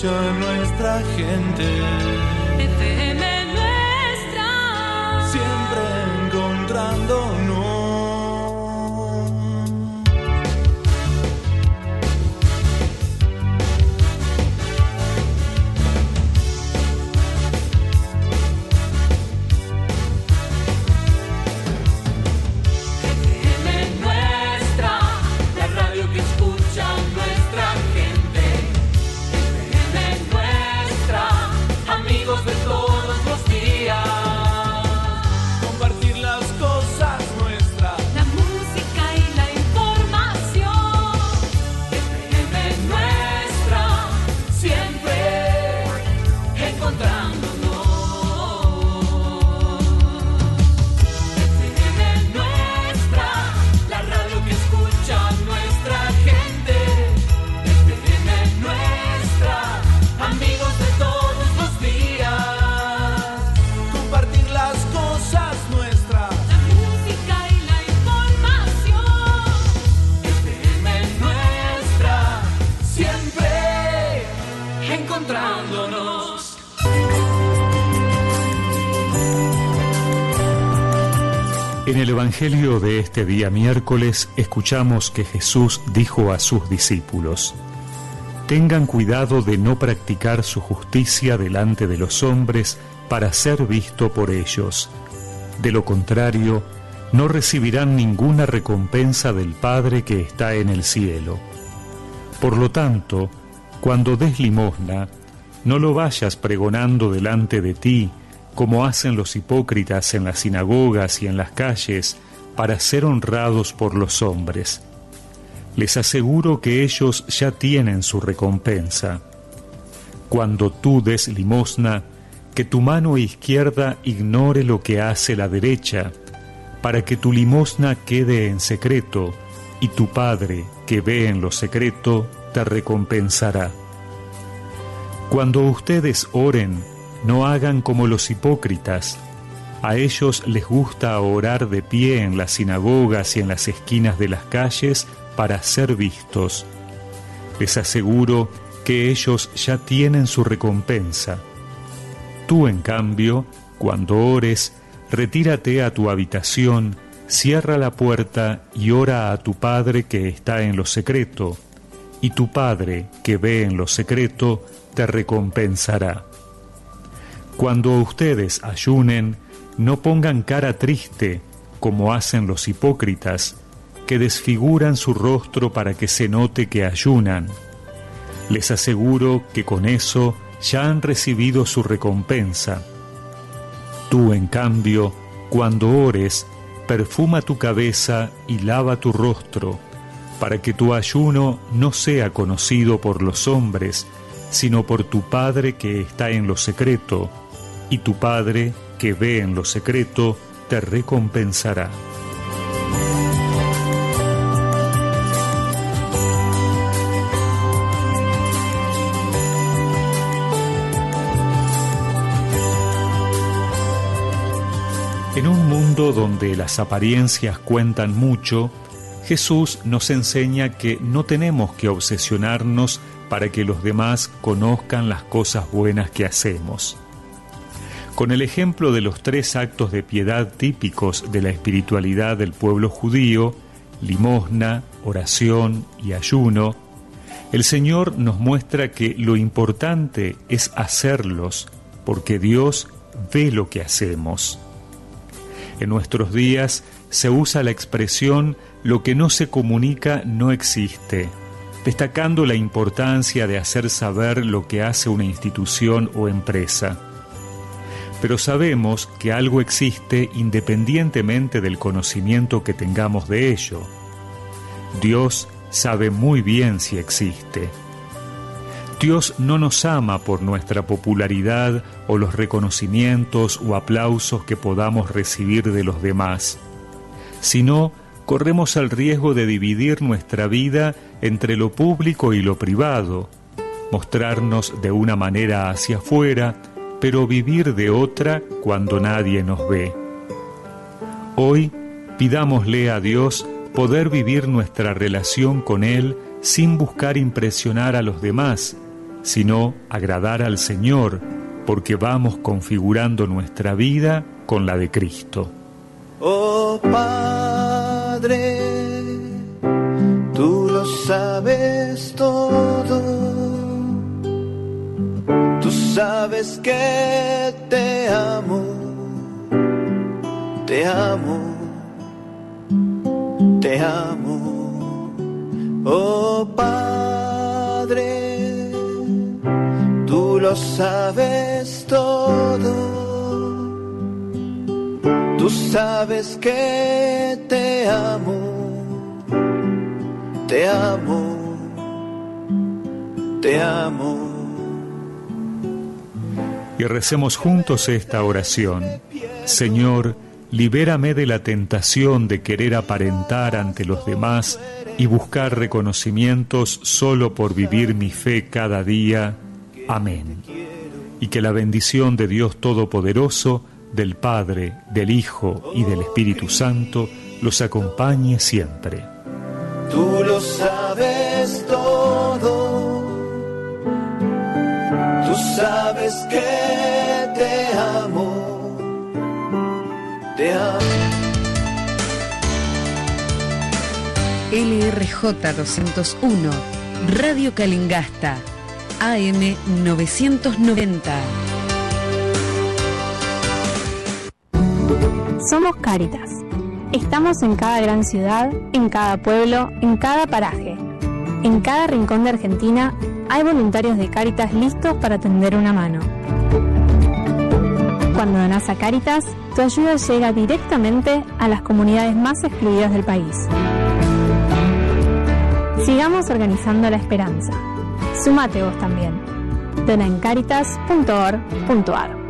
escucha nuestra gente. FM Nuestra, siempre encontrándonos. En el Evangelio de este día miércoles escuchamos que Jesús dijo a sus discípulos: tengan cuidado de no practicar su justicia delante de los hombres para ser visto por ellos. De lo contrario, no recibirán ninguna recompensa del Padre que está en el cielo. Por lo tanto, cuando des limosna, no lo vayas pregonando delante de ti, como hacen los hipócritas en las sinagogas y en las calles, para ser honrados por los hombres. Les aseguro que ellos ya tienen su recompensa. Cuando tú des limosna, que tu mano izquierda ignore lo que hace la derecha, para que tu limosna quede en secreto, y tu Padre, que ve en lo secreto, te recompensará. Cuando ustedes oren, no hagan como los hipócritas. A ellos les gusta orar de pie en las sinagogas y en las esquinas de las calles para ser vistos. Les aseguro que ellos ya tienen su recompensa. Tú, en cambio, cuando ores, retírate a tu habitación, cierra la puerta y ora a tu Padre que está en lo secreto, y tu Padre que ve en lo secreto te recompensará. Cuando ustedes ayunen, no pongan cara triste, como hacen los hipócritas, que desfiguran su rostro para que se note que ayunan. Les aseguro que con eso ya han recibido su recompensa. Tú, en cambio, cuando ores, perfuma tu cabeza y lava tu rostro, para que tu ayuno no sea conocido por los hombres, sino por tu Padre que está en lo secreto, y tu Padre, que ve en lo secreto, te recompensará. En un mundo donde las apariencias cuentan mucho, Jesús nos enseña que no tenemos que obsesionarnos para que los demás conozcan las cosas buenas que hacemos. Con el ejemplo de los 3 actos de piedad típicos de la espiritualidad del pueblo judío, limosna, oración y ayuno, el Señor nos muestra que lo importante es hacerlos, porque Dios ve lo que hacemos. En nuestros días se usa la expresión «lo que no se comunica no existe», destacando la importancia de hacer saber lo que hace una institución o empresa. Pero sabemos que algo existe independientemente del conocimiento que tengamos de ello. Dios sabe muy bien si existe. Dios no nos ama por nuestra popularidad o los reconocimientos o aplausos que podamos recibir de los demás, sino corremos el riesgo de dividir nuestra vida entre lo público y lo privado, mostrarnos de una manera hacia afuera, pero vivir de otra cuando nadie nos ve. Hoy, pidámosle a Dios poder vivir nuestra relación con Él sin buscar impresionar a los demás, sino agradar al Señor, porque vamos configurando nuestra vida con la de Cristo. Oh Padre, tú lo sabes todo, tú sabes que te amo, te amo, te amo. Oh Padre, tú lo sabes todo, tú sabes que te amo, te amo, te amo. Y recemos juntos esta oración. Señor, libérame de la tentación de querer aparentar ante los demás y buscar reconocimientos solo por vivir mi fe cada día. Amén. Y que la bendición de Dios Todopoderoso, del Padre, del Hijo y del Espíritu Santo los acompañe siempre. Tú lo sabes todo, tú sabes que te amo, te amo. LRJ 201, Radio Calingasta, AM 990. Somos Cáritas. Estamos en cada gran ciudad, en cada pueblo, en cada paraje. En cada rincón de Argentina hay voluntarios de Cáritas listos para tender una mano. Cuando donás a Cáritas, tu ayuda llega directamente a las comunidades más excluidas del país. Sigamos organizando la esperanza. Sumate vos también. Dona en caritas.org.ar.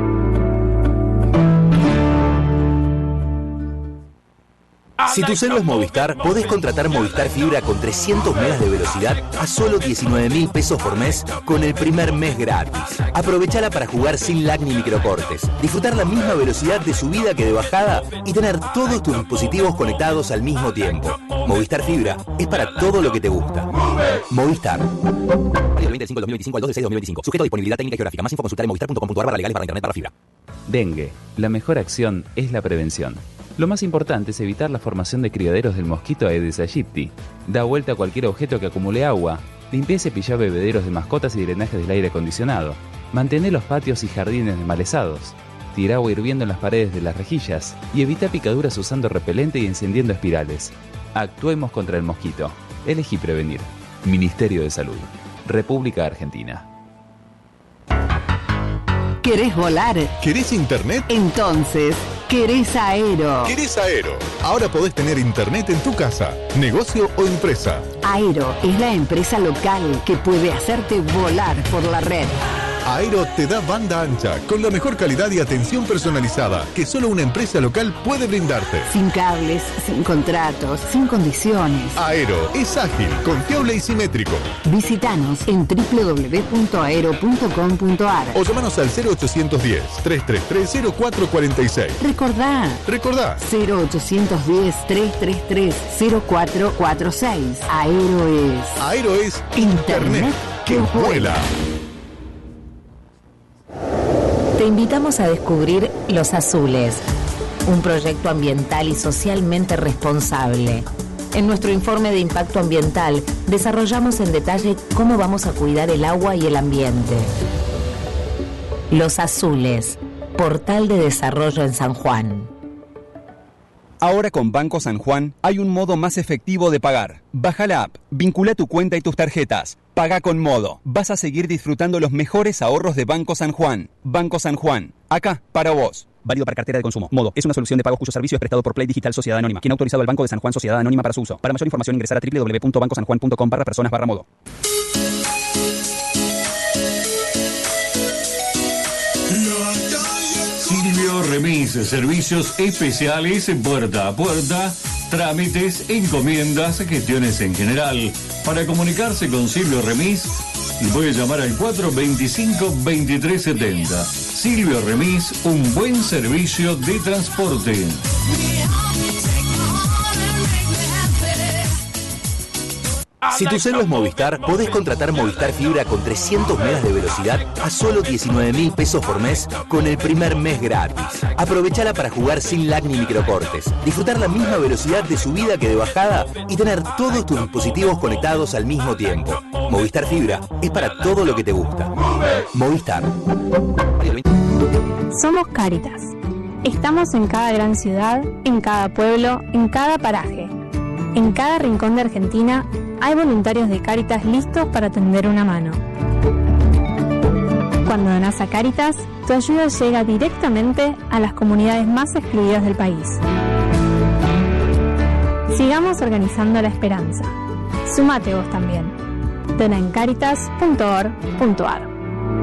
Si tu celu es Movistar, podés contratar Movistar Fibra con 300 megas de velocidad a solo 19.000 pesos por mes con el primer mes gratis. Aprovechala para jugar sin lag ni microcortes, disfrutar la misma velocidad de subida que de bajada y tener todos tus dispositivos conectados al mismo tiempo. Movistar Fibra es para todo lo que te gusta. Movistar. Del 25 al 2 de 6 de 2025. Sujeto a disponibilidad técnica y geográfica. Más info consultar en movistar.com.ar/legales/internet/fibra. Dengue. La mejor acción es la prevención. Lo más importante es evitar la formación de criaderos del mosquito Aedes aegypti. Da vuelta a cualquier objeto que acumule agua. Limpia y cepilla bebederos de mascotas y drenajes del aire acondicionado. Mantén los patios y jardines desmalezados. Tira agua hirviendo en las paredes de las rejillas y evita picaduras usando repelente y encendiendo espirales. Actuemos contra el mosquito. Elegí prevenir. Ministerio de Salud. República Argentina. ¿Querés volar? ¿Querés internet? Entonces, querés Aero. ¿Querés Aero? Ahora podés tener internet en tu casa, negocio o empresa. Aero es la empresa local que puede hacerte volar por la red. Aero te da banda ancha, con la mejor calidad y atención personalizada que solo una empresa local puede brindarte. Sin cables, sin contratos, sin condiciones. Aero es ágil, confiable y simétrico. Visítanos en www.aero.com.ar o llamanos al 0810-333-0446. Recordá 0810-333-0446. Aero es Internet que vuela. Te invitamos a descubrir Los Azules, un proyecto ambiental y socialmente responsable. En nuestro informe de impacto ambiental desarrollamos en detalle cómo vamos a cuidar el agua y el ambiente. Los Azules, portal de desarrollo en San Juan. Ahora con Banco San Juan hay un modo más efectivo de pagar. Baja la app, vincula tu cuenta y tus tarjetas. Paga con Modo. Vas a seguir disfrutando los mejores ahorros de Banco San Juan. Banco San Juan. Acá, para vos. Válido para cartera de consumo. Modo es una solución de pago cuyo servicio es prestado por Play Digital Sociedad Anónima, quien ha autorizado al Banco de San Juan Sociedad Anónima para su uso. Para mayor información ingresar a www.bancosanjuan.com/personas/modo. Silvio Remis, servicios especiales puerta a puerta, trámites, encomiendas, gestiones en general. Para comunicarse con Silvio Remis, puede llamar al 425-2370. Silvio Remis, un buen servicio de transporte. Si tu celu es Movistar, podés contratar Movistar Fibra con 300 megas de velocidad a solo 19.000 pesos por mes con el primer mes gratis. Aprovechala para jugar sin lag ni microcortes, disfrutar la misma velocidad de subida que de bajada y tener todos tus dispositivos conectados al mismo tiempo. Movistar Fibra es para todo lo que te gusta. Movistar. Somos Cáritas. Estamos en cada gran ciudad, en cada pueblo, en cada paraje. En cada rincón de Argentina hay voluntarios de Cáritas listos para tender una mano. Cuando donás a Cáritas, tu ayuda llega directamente a las comunidades más excluidas del país. Sigamos organizando la esperanza. Sumate vos también. Dona en caritas.org.ar.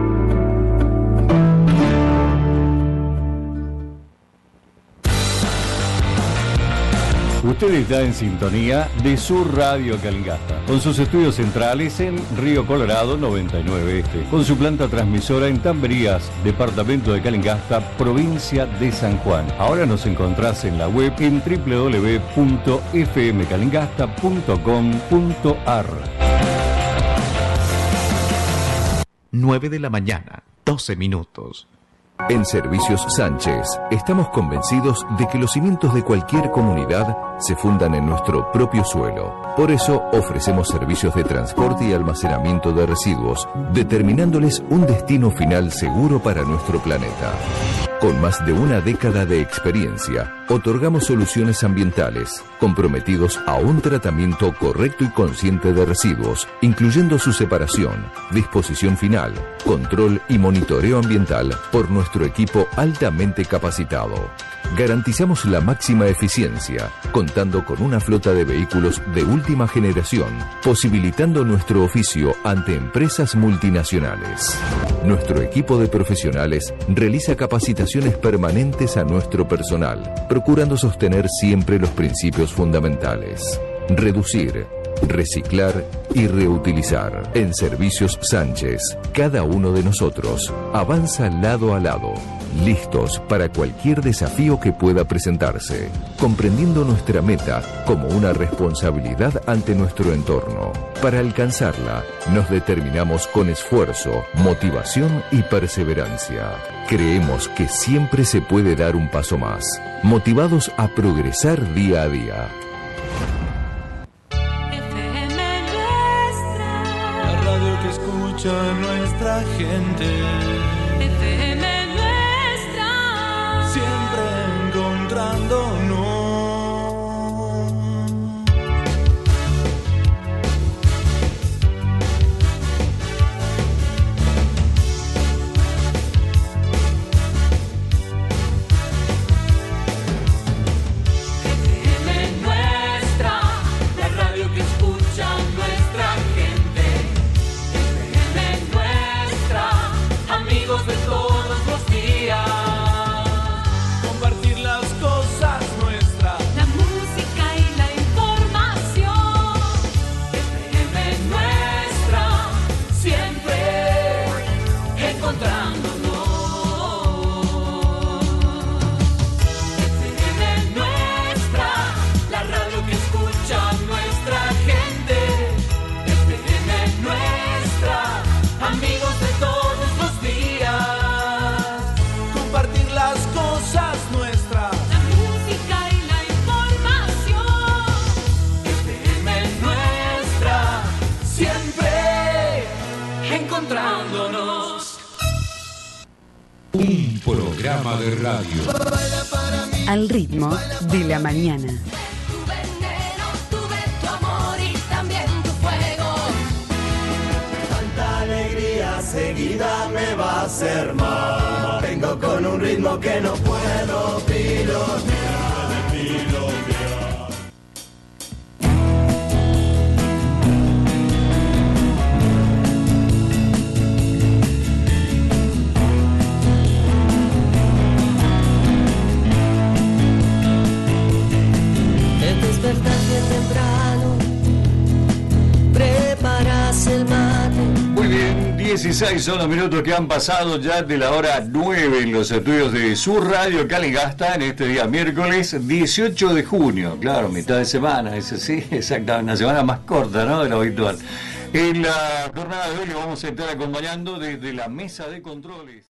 Usted está en sintonía de su Radio Calingasta, con sus estudios centrales en Río Colorado 99 Este, con su planta transmisora en Tamberías, departamento de Calingasta, provincia de San Juan. Ahora nos encontrás en la web en www.fmcalingasta.com.ar. 9 de la mañana, 12 minutos. En Servicios Sánchez estamos convencidos de que los cimientos de cualquier comunidad se fundan en nuestro propio suelo. Por eso ofrecemos servicios de transporte y almacenamiento de residuos, determinándoles un destino final seguro para nuestro planeta. Con más de una década de experiencia, otorgamos soluciones ambientales, comprometidos a un tratamiento correcto y consciente de residuos, incluyendo su separación, disposición final, control y monitoreo ambiental por nuestro equipo altamente capacitado. Garantizamos la máxima eficiencia, contando con una flota de vehículos de última generación, posibilitando nuestro oficio ante empresas multinacionales. Nuestro equipo de profesionales realiza capacitaciones permanentes a nuestro personal, procurando sostener siempre los principios fundamentales: reducir, reciclar y reutilizar. En Servicios Sánchez, cada uno de nosotros avanza lado a lado, listos para cualquier desafío que pueda presentarse, comprendiendo nuestra meta como una responsabilidad ante nuestro entorno. Para alcanzarla, nos determinamos con esfuerzo, motivación y perseverancia. Creemos que siempre se puede dar un paso más, motivados a progresar día a día. Nuestra gente, FM nuestra, siempre encontrándonos. FM nuestra, la radio que escucha nuestra gente. Amigos de todos los días, Compartir las cosas nuestras, la música y la información. FM nuestra, siempre encontrándonos. FM nuestra, la radio que escucha nuestra gente. FM nuestra, amigos de todos. compartir las cosas nuestras, La música y la información. FM nuestra, siempre encontrándonos. Un programa de radio. Al ritmo de la mañana. Tu veneno, tuve tu amor y también tu fuego. tanta alegría seguida me va a hacer mal. Vengo con un ritmo que no puedo pilotear. Te despertas bien temprano, preparas el mate. Muy bien, 10 16 son los minutos que han pasado ya de la hora 9 en los estudios de Sur Radio Calingasta en este día miércoles 18 de junio. Claro, mitad de semana, ese sí, exactamente, una semana más corta, ¿no?, de lo habitual. En la jornada de hoy le vamos a estar acompañando desde la mesa de controles.